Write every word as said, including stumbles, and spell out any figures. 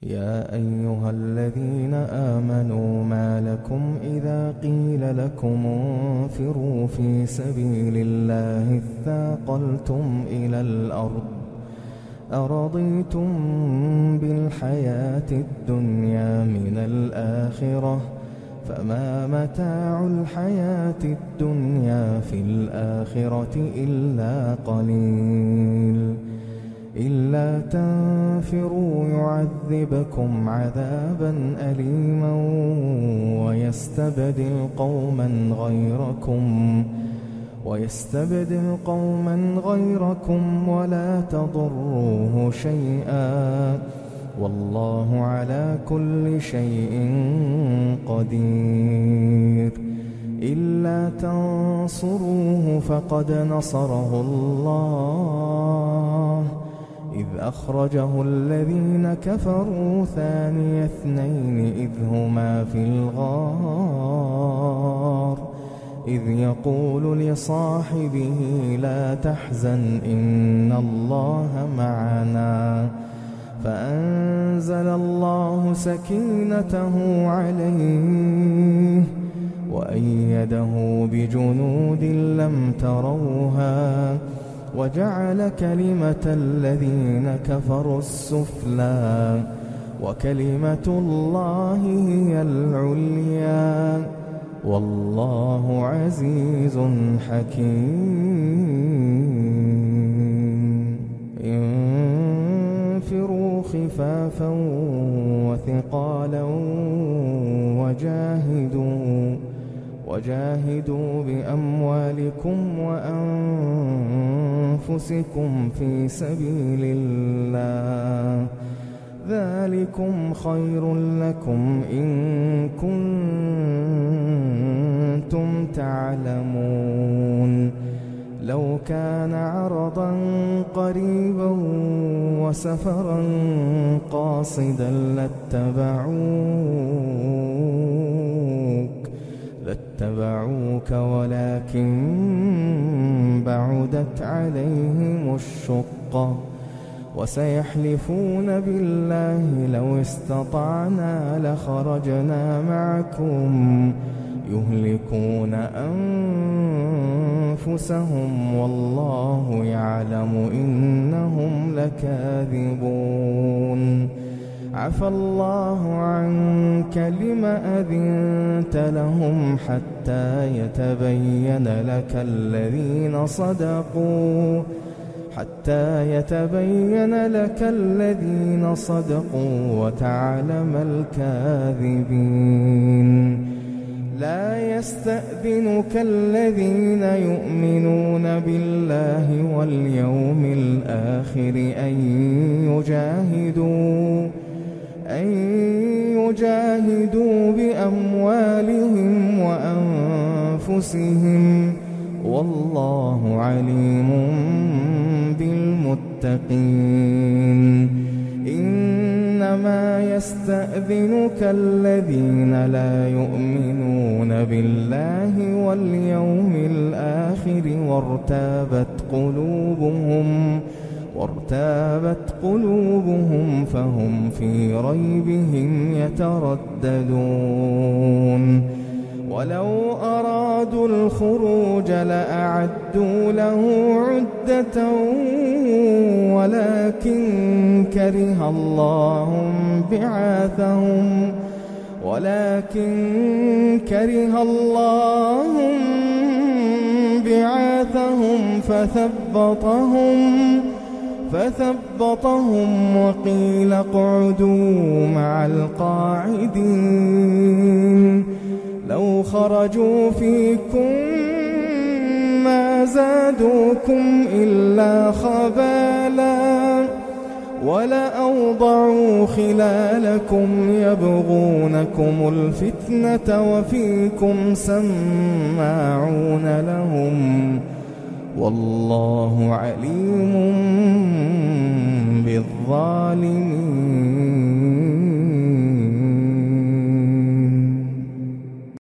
يا أيها الذين آمنوا ما لكم إذا قيل لكم انفروا في سبيل الله اثاقلتم إلى الأرض أرضيتم بالحياة الدنيا من الآخرة فما متاع الحياة الدنيا في الآخرة إلا قليل إلا تنفروا يعذبكم عذابا أليما ويستبدل قوما غيركم ويستبدل قوما غيركم ولا تضروه شيئا والله على كل شيء قدير. إلا تنصروه فقد نصره الله إذ أخرجه الذين كفروا ثاني اثنين إذ هما في الغار إذ يقول لصاحبه لا تحزن إن الله معنا فأنزل الله سكينته عليه وأيده بجنود لم تروها وجعل كلمة الذين كفروا السفلى وكلمة الله هي العليا والله عزيز حكيم. انفروا خفافا وثقالا وجاهدوا وجاهدوا بأموالكم وأنفسكم في سبيل الله ذلكم خير لكم إن كنتم تعلمون. لو كان عرضا قريبا وسفرا قاصدا لاتبعوك لاتبعوك ولكن بعدت عليهم الشقة وسيحلفون بالله لو استطعنا لخرجنا معكم يهلكون أنفسهم والله يعلم إنهم لكاذبون. عفى الله عنك لم أذنت لهم حتى يتبين لك الذين صدقوا حتى يتبين لك الذين صدقوا وتعلم الكاذبين. لا يستأذنك الذين يؤمنون بالله واليوم الآخر أن يجاهدوا أن يجاهدوا بأموالهم وأنفسهم والله عليم بالمتقين. إنما يستأذنك الذين لا يؤمنون بالله واليوم الآخر وارتابت قلوبهم وارتابت قلوبهم فهم في ريبهم يترددون. ولو أرادوا الخروج لأعدوا له عدة ولكن كره الله بعاثهم ولكن كره الله بعاثهم فثبطهم فثبطهم وقيل اقعدوا مع القاعدين. لو خرجوا فيكم ما زادوكم إلا خبالا ولأوضعوا خلالكم يبغونكم الفتنة وفيكم سماعون لهم والله عليم بالظالمين.